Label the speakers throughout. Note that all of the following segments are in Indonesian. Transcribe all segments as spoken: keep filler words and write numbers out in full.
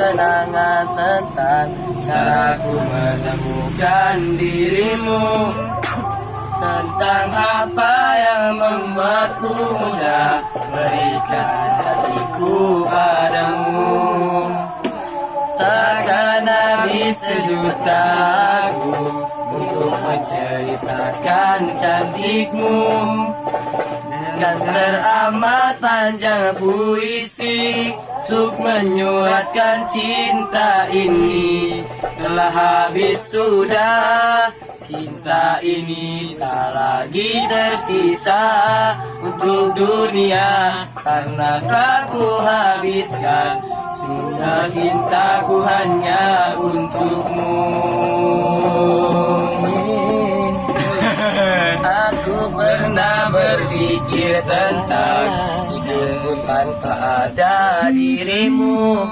Speaker 1: kenangan tentang caraku menemukan dirimu, tentang apa yang membuatku mudah berikan hatiku padamu. Takkan habis sejuta lagu untuk menceritakan cantikmu, dan teramat panjang puisi untuk menyuratkan cinta ini. Telah habis sudah, cinta ini tak lagi tersisa untuk dunia, karena telah ku habiskan sisa cintaku hanya untukmu. Aku pernah berpikir tentang hidupku tanpa ada dirimu.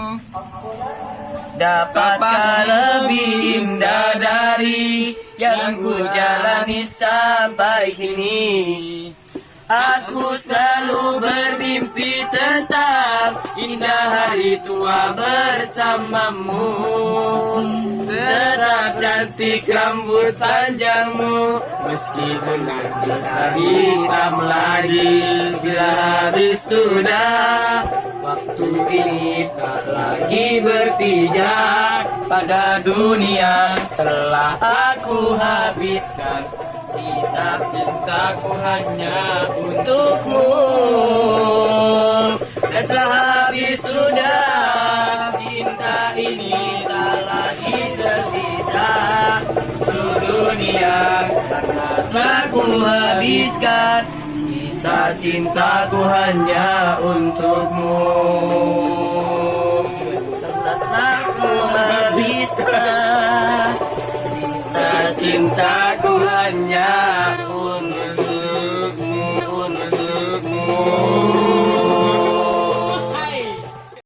Speaker 1: Dapatkah lebih indah dari yang ku jalani sampai kini? Aku selalu bermimpi tentang indah hari tua bersamamu. Tetap cantik rambut panjangmu, meskipun nanti hari hitam lagi. Bila habis sudah, waktu ini tak lagi berpijak pada dunia. Telah aku habiskan sisa cintaku hanya untukmu, dan telah habis sudah, cinta ini tak lagi tersisa untuk dunia, karena telah ku habiskan sisa cintaku hanya untukmu. Karena telah ku habiskan sisa cintaku hanya